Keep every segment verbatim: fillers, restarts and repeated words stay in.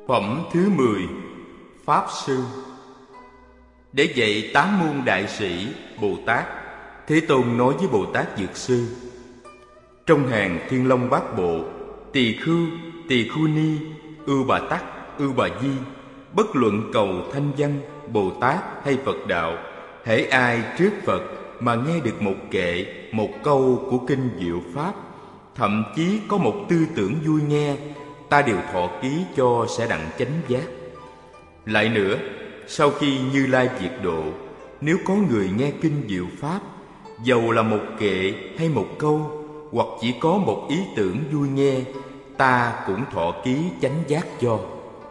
Phẩm thứ mười. Pháp Sư. Để dạy tám môn đại sĩ Bồ Tát, Thế Tôn nói với Bồ Tát Dược Sư: trong hàng Thiên Long Bát Bộ, Tỳ Khưu, Tỳ Khưu Ni, Ưu Bà Tắc, Ưu Bà Di, bất luận cầu thanh văn, Bồ Tát hay Phật đạo, hễ ai trước Phật mà nghe được một kệ, một câu của kinh Diệu Pháp, thậm chí có một tư tưởng vui nghe, ta đều thọ ký cho sẽ đặng chánh giác. Lại nữa, sau khi Như Lai diệt độ, nếu có người nghe kinh Diệu Pháp, dầu là một kệ hay một câu, hoặc chỉ có một ý tưởng vui nghe, ta cũng thọ ký chánh giác cho.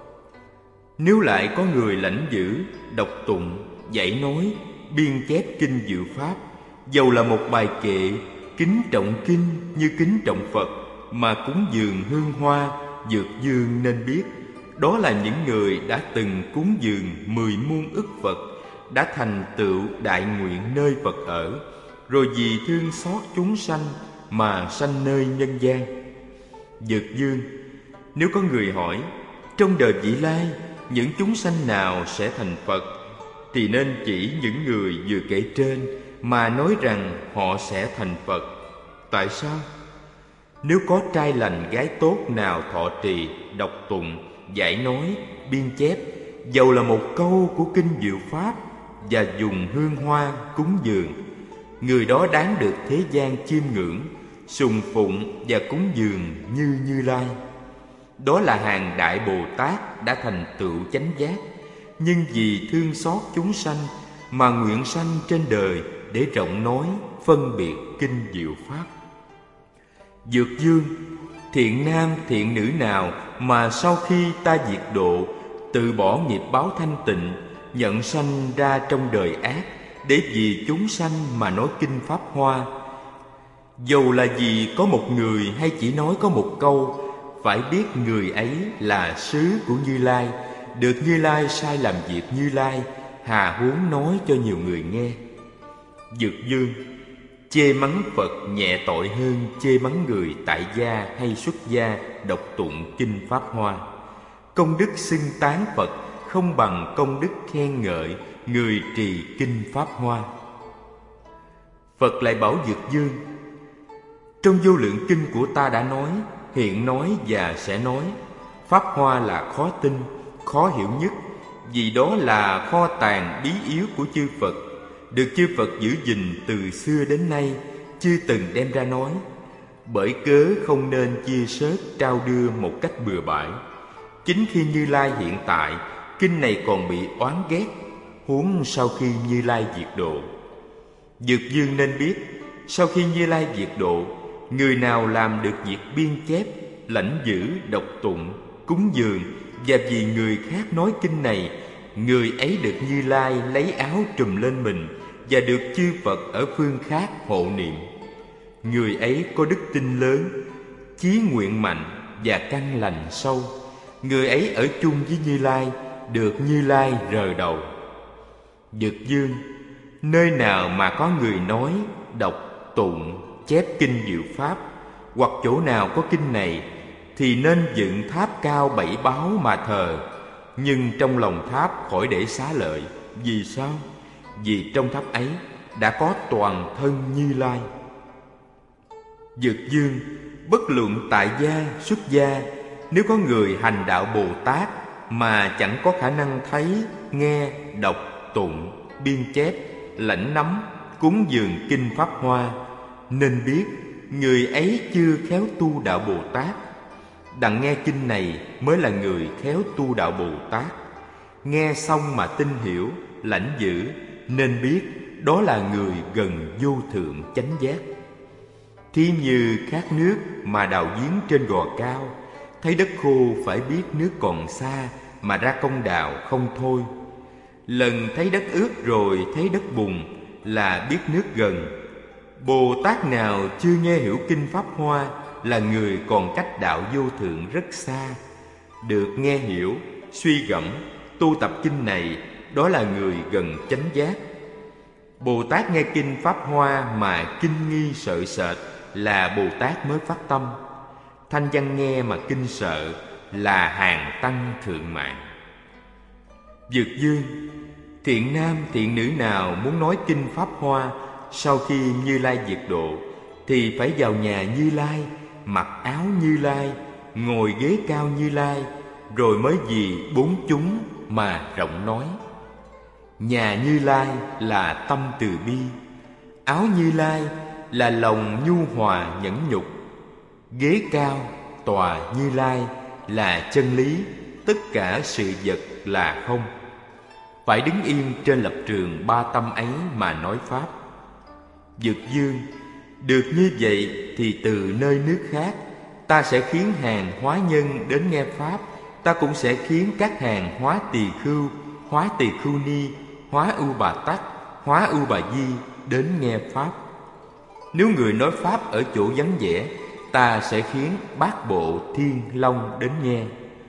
Nếu lại có người lãnh giữ, đọc tụng, dạy nói, biên chép kinh Diệu Pháp, dầu là một bài kệ, kính trọng kinh như kính trọng Phật, mà cúng dường hương hoa, dược dương, nên biết đó là những người đã từng cúng dường mười muôn ức Phật, đã thành tựu đại nguyện nơi Phật ở, rồi vì thương xót chúng sanh mà sanh nơi nhân gian. Dược dương. Nếu có người hỏi trong đời vị lai những chúng sanh nào sẽ thành Phật, thì nên chỉ những người vừa kể trên mà nói rằng họ sẽ thành Phật. Tại sao? Nếu có trai lành gái tốt nào thọ trì, đọc tụng, dạy nói, biên chép, dầu là một câu của kinh Diệu Pháp, và dùng hương hoa cúng dường, người đó đáng được thế gian chiêm ngưỡng, sùng phụng và cúng dường như Như Lai. Đó là hàng đại Bồ Tát đã thành tựu chánh giác, nhưng vì thương xót chúng sanh mà nguyện sanh trên đời để rộng nói, phân biệt kinh Diệu Pháp. Dược dương. Thiện nam thiện nữ nào mà sau khi ta diệt độ, từ bỏ nghiệp báo thanh tịnh, nhận sanh ra trong đời ác, để vì chúng sanh mà nói kinh Pháp Hoa, dầu là vì có một người hay chỉ nói có một câu, phải biết người ấy là sứ của Như Lai, được Như Lai sai làm việc Như Lai, hà huống nói cho nhiều người nghe. Dược dương. Chê mắng Phật nhẹ tội hơn chê mắng người tại gia hay xuất gia đọc tụng kinh Pháp Hoa. Công đức xưng tán Phật không bằng công đức khen ngợi người trì kinh Pháp Hoa. Phật lại bảo Dược dương: trong vô lượng kinh của ta đã nói, hiện nói và sẽ nói, Pháp Hoa là khó tin, khó hiểu nhất, vì đó là kho tàng bí yếu của chư Phật, được chư Phật giữ gìn từ xưa đến nay, chưa từng đem ra nói. Bởi cớ không nên chia sớt trao đưa một cách bừa bãi. Chính khi Như Lai hiện tại, kinh này còn bị oán ghét, huống sau khi Như Lai diệt độ. Dược dương nên biết, sau khi Như Lai diệt độ, người nào làm được việc biên chép, lãnh giữ, đọc tụng, cúng dường, và vì người khác nói kinh này, người ấy được Như Lai lấy áo trùm lên mình, và được chư Phật ở phương khác hộ niệm. Người ấy có đức tin lớn, chí nguyện mạnh và căn lành sâu. Người ấy ở chung với Như Lai, được Như Lai rờ đầu. Dược dương. Nơi nào mà có người nói, đọc, tụng, chép kinh Diệu Pháp, hoặc chỗ nào có kinh này, thì nên dựng tháp cao bảy báo mà thờ, nhưng trong lòng tháp khỏi để xá lợi. Vì sao? Vì trong tháp ấy đã có toàn thân Như Lai. Dược dương. Bất luận tại gia, xuất gia, nếu có người hành đạo Bồ Tát mà chẳng có khả năng thấy, nghe, đọc, tụng, biên chép, lãnh nắm, cúng dường kinh Pháp Hoa, nên biết người ấy chưa khéo tu đạo Bồ Tát. Đặng nghe kinh này mới là người khéo tu đạo Bồ Tát. Nghe xong mà tin hiểu, lãnh giữ, nên biết đó là người gần vô thượng chánh giác. Thí như khát nước mà đào giếng trên gò cao, thấy đất khô phải biết nước còn xa mà ra công đào không thôi. Lần thấy đất ướt rồi thấy đất bùn là biết nước gần. Bồ Tát nào chưa nghe hiểu kinh Pháp Hoa là người còn cách đạo vô thượng rất xa. Được nghe hiểu, suy gẫm, tu tập kinh này, đó là người gần chánh giác. Bồ Tát nghe kinh Pháp Hoa mà kinh nghi sợ sệt là Bồ Tát mới phát tâm. Thanh văn nghe mà kinh sợ là hàng tăng thượng mạng. Dược Dương: thiện nam thiện nữ nào muốn nói kinh Pháp Hoa sau khi Như Lai diệt độ, thì phải vào nhà Như Lai, mặc áo Như Lai, ngồi ghế cao Như Lai, rồi mới vì bốn chúng mà rộng nói. Nhà Như Lai là tâm từ bi, áo Như Lai là lòng nhu hòa nhẫn nhục, ghế cao tòa Như Lai là chân lý, tất cả sự vật là không. Phải đứng yên trên lập trường ba tâm ấy mà nói Pháp. Dược Dương: được như vậy thì từ nơi nước khác, ta sẽ khiến hàng hóa nhân đến nghe Pháp. Ta cũng sẽ khiến các hàng hóa tỳ khưu, hóa tỳ khưu ni, hóa ưu bà tắc, hóa ưu bà di đến nghe Pháp. Nếu người nói Pháp ở chỗ vắng vẻ, ta sẽ khiến bát bộ thiên long đến nghe.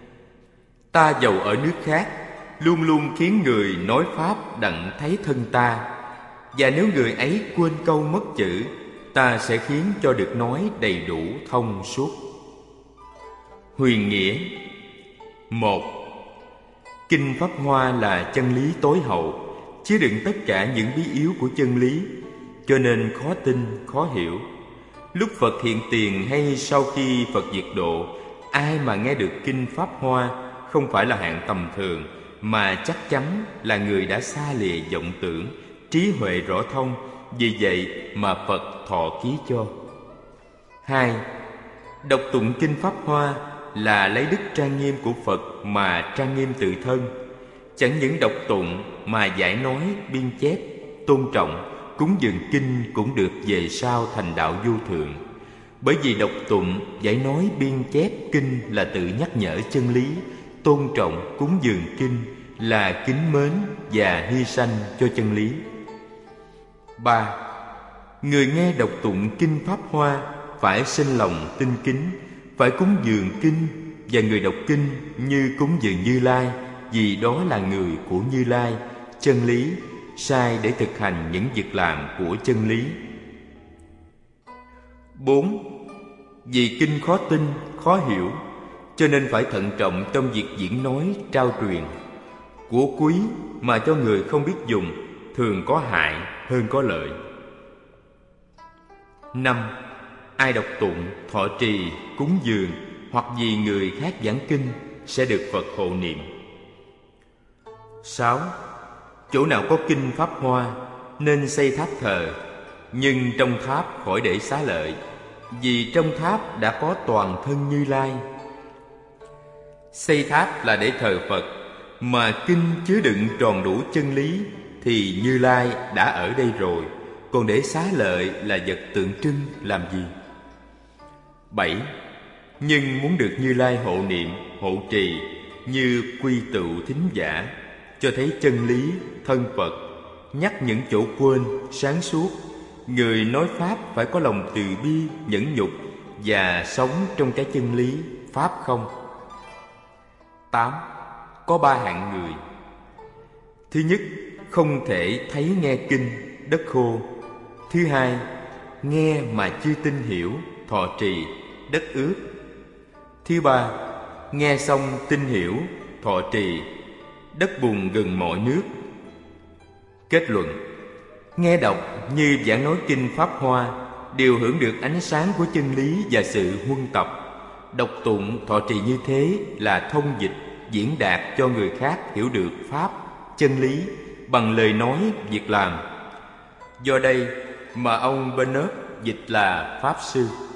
Ta dầu ở nước khác, luôn luôn khiến người nói Pháp đặng thấy thân ta. Và nếu người ấy quên câu mất chữ, ta sẽ khiến cho được nói đầy đủ thông suốt. Huyền nghĩa: một. Kinh Pháp Hoa là chân lý tối hậu, chứa đựng tất cả những bí yếu của chân lý, cho nên khó tin, khó hiểu. Lúc Phật hiện tiền hay sau khi Phật diệt độ, ai mà nghe được kinh Pháp Hoa không phải là hạng tầm thường, mà chắc chắn là người đã xa lìa vọng tưởng, trí huệ rõ thông. Vì vậy mà Phật thọ ký cho. Hai. Đọc tụng kinh Pháp Hoa là lấy đức trang nghiêm của Phật mà trang nghiêm tự thân. Chẳng những đọc tụng mà giải nói, biên chép, tôn trọng, cúng dường kinh cũng được về sau thành đạo vô thượng. Bởi vì đọc tụng, giải nói, biên chép kinh là tự nhắc nhở chân lý, tôn trọng, cúng dường kinh là kính mến và hy sanh cho chân lý. Ba. Người nghe đọc tụng kinh Pháp Hoa phải sinh lòng tinh kính, phải cúng dường kinh, và người đọc kinh như cúng dường Như Lai, vì đó là người của Như Lai, chân lý, sai để thực hành những việc làm của chân lý. Bốn. Vì kinh khó tin, khó hiểu, cho nên phải thận trọng trong việc diễn nói, trao truyền. Của quý mà cho người không biết dùng thường có hại hơn có lợi. Năm. Ai đọc tụng, thọ trì, cúng dường hoặc vì người khác giảng kinh sẽ được Phật hộ niệm. Sáu. Chỗ nào có kinh Pháp Hoa nên xây tháp thờ, nhưng trong tháp khỏi để xá lợi, vì trong tháp đã có toàn thân Như Lai. Xây tháp là để thờ Phật, mà kinh chứa đựng tròn đủ chân lý thì Như Lai đã ở đây rồi, còn để xá lợi là vật tượng trưng làm gì? Bảy. Nhưng muốn được Như Lai hộ niệm, hộ trì như quy tựu thính giả, cho thấy chân lý, thân Phật, nhắc những chỗ quên, sáng suốt. Người nói Pháp phải có lòng từ bi, nhẫn nhục và sống trong cái chân lý, Pháp không. Tám. Có ba hạng người. Thứ nhất, không thể thấy nghe kinh, đất khô. Thứ hai, nghe mà chưa tin hiểu, thọ trì, đất ướt. Thứ ba, nghe xong tin hiểu, thọ trì, đất bùn gần mọi nước. Kết luận: nghe đọc như giảng nói kinh Pháp Hoa đều hưởng được ánh sáng của chân lý và sự huân tập. Đọc tụng, thọ trì như thế là thông dịch, diễn đạt cho người khác hiểu được Pháp, chân lý bằng lời nói, việc làm. Do đây mà ông Bernard dịch là Pháp Sư.